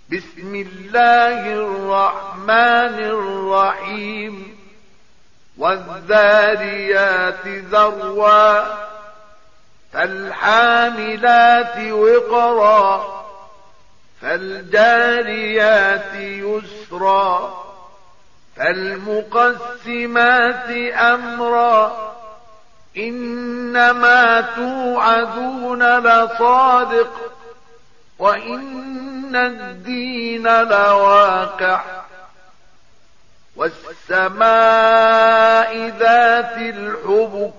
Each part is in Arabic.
بسم الله الرحمن الرحيم والذاريات ذروا فالحاملات وقرا فالجاريات يسرا فالمقسمات أمرا إنما توعدون لصادق وإن الدين لواقع والسماء ذات الحبك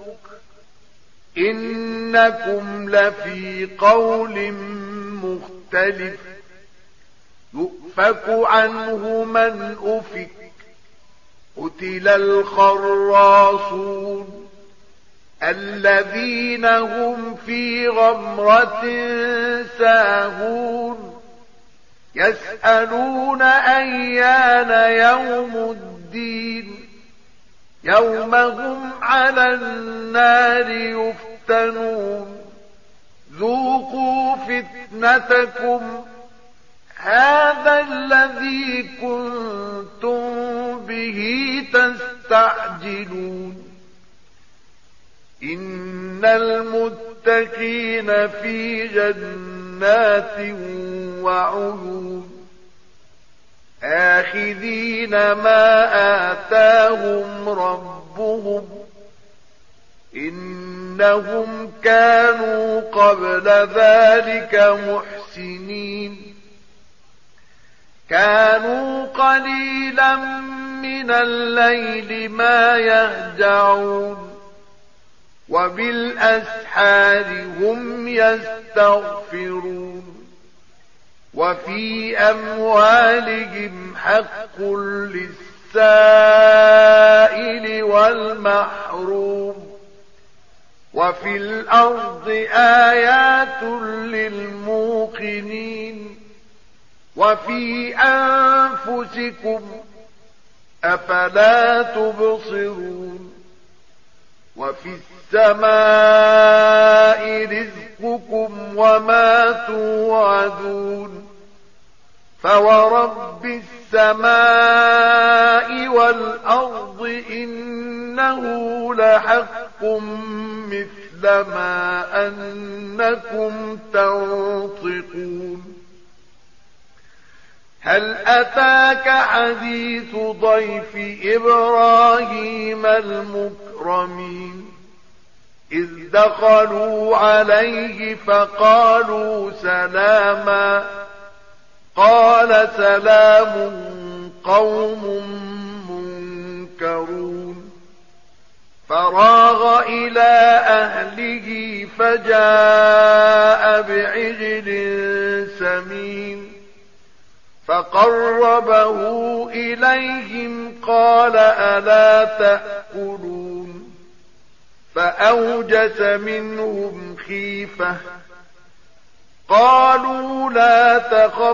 إنكم لفي قول مختلف يؤفك عنه من أفك قتل الخراصون الذين هم في غمرة ساهون يسألون أيان يوم الدين يوم هم على النار يفتنون ذوقوا فتنتكم هذا الذي كنتم به تستعجلون إن المتقين في جنات وعيون آخذين ما آتاهم ربهم إنهم كانوا قبل ذلك محسنين كانوا قليلا من الليل ما يهجعون وبالأسحار هم يستغفرون وفي أموالهم حق للسائل والمحروم وفي الأرض آيات للموقنين وفي أنفسكم أفلا تبصرون وفي السماء رزقكم وما توعدون فورب السماء والأرض إنه لحق مثل ما أنكم تنطقون هل أتاك حديث ضيف إبراهيم المكرمين إذ دخلوا عليه فقالوا سلاما قال سلام قوم منكرون فراغ إلى أهله فجاء بعجل سمين فقربه إليهم قال ألا تأكلون فأوجس منهم خيفة قالوا لا تخف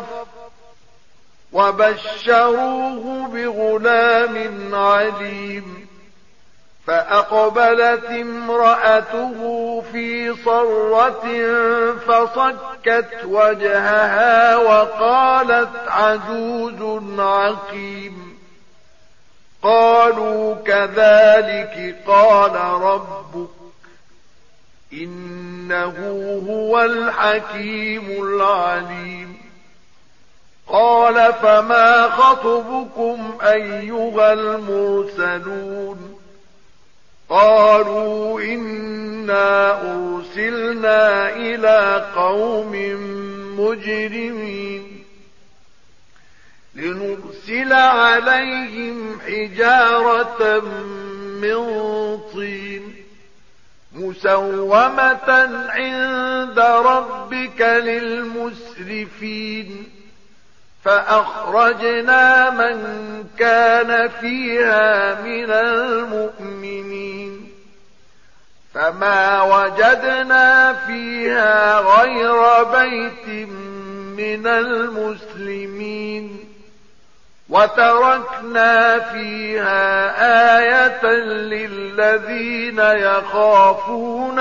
وبشروه بغلام عليم فأقبلت امرأته في صرة فصكت وجهها وقالت عجوز عقيم قالوا كذلك قال ربك إنه هو الحكيم العليم قال فما خطبكم أيها المرسلون قالوا إنا أرسلنا إلى قوم مجرمين لنرسل عليهم حجارة من طين مسومة عند ربك للمسرفين فأخرجنا من كان فيها من المؤمنين فما وجدنا فيها غير بيت من المسلمين وتركنا فيها آية للذين يخافون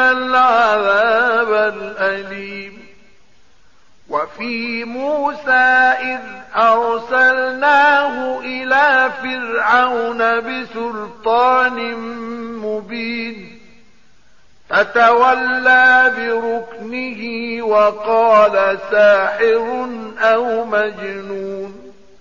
العذاب الأليم وفي موسى إذ أرسلناه إلى فرعون بسلطان مبين فتولى بركنه وقال ساحر أو مجنون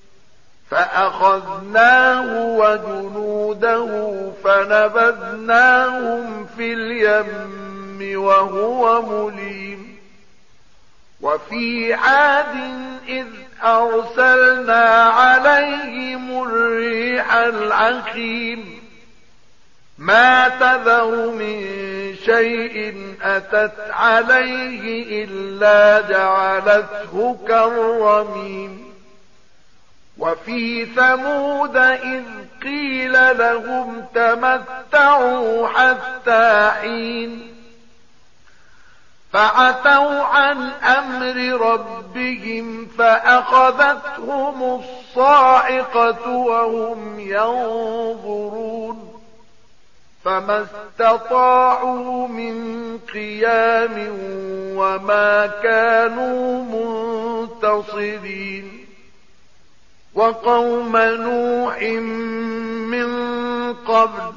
فأخذناه وجنوده فنبذناهم في اليم وهو مليم وفي عاد إذ أرسلنا عليهم الريح العقيم ما تذر من شيء أتت عليه إلا جعلته كالرميم وفي ثمود إذ قيل لهم تمتعوا حتى حين فعتوا عن أمر ربهم فأخذتهم الصاعقة وهم ينظرون فما استطاعوا من قيام وما كانوا منتصرين وقوم نوح من قبل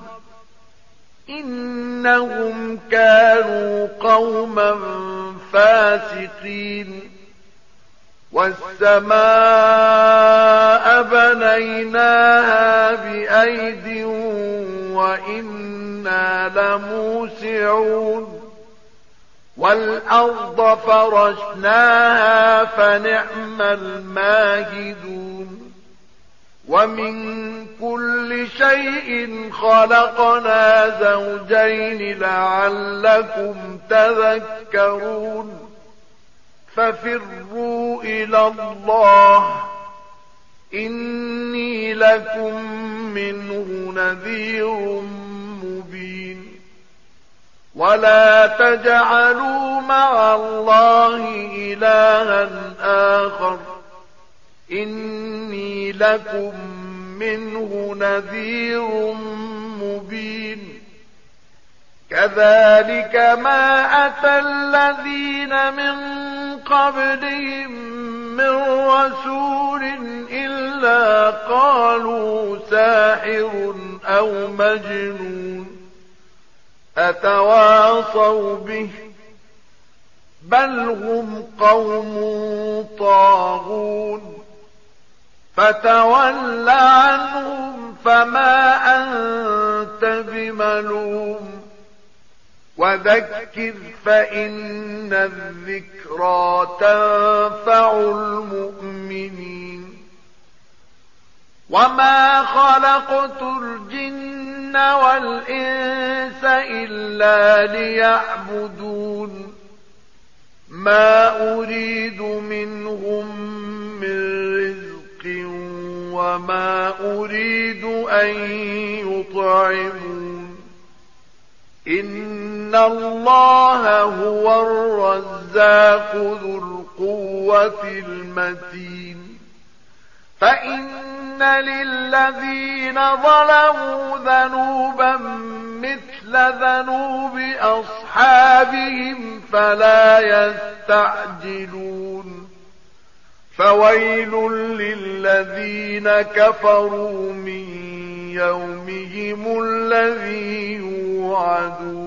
إنهم كانوا قوما فاسقين والسماء بنيناها بأيد وإنا لموسعون والأرض فرشناها فنعم الماهدون ومن كل شيء خلقنا زوجين لعلكم تذكرون ففروا إلى الله إني لكم منه نذير مبين ولا تجعلوا مع الله إلها آخر إني لكم منه نذير مبين كذلك ما أتى الذين من قبلهم من رسول إلا قالوا ساحر أو مجنون أتواصوا به بل هم قوم طاغون فتول عنهم فما أنت بملوم وذكر فإن الذكرى تنفع المؤمنين وما خلقت الجن والإنس إلا ليعبدون ما أريد منهم من رزق وما أريد أن يطعمون إن الله هو الرزاق ذو القوة المتين فإن للذين ظلموا ذنوبا مثل ذنوب أصحابهم فلا يستعجلون فويل للذين كفروا من يومهم الذي يوعدون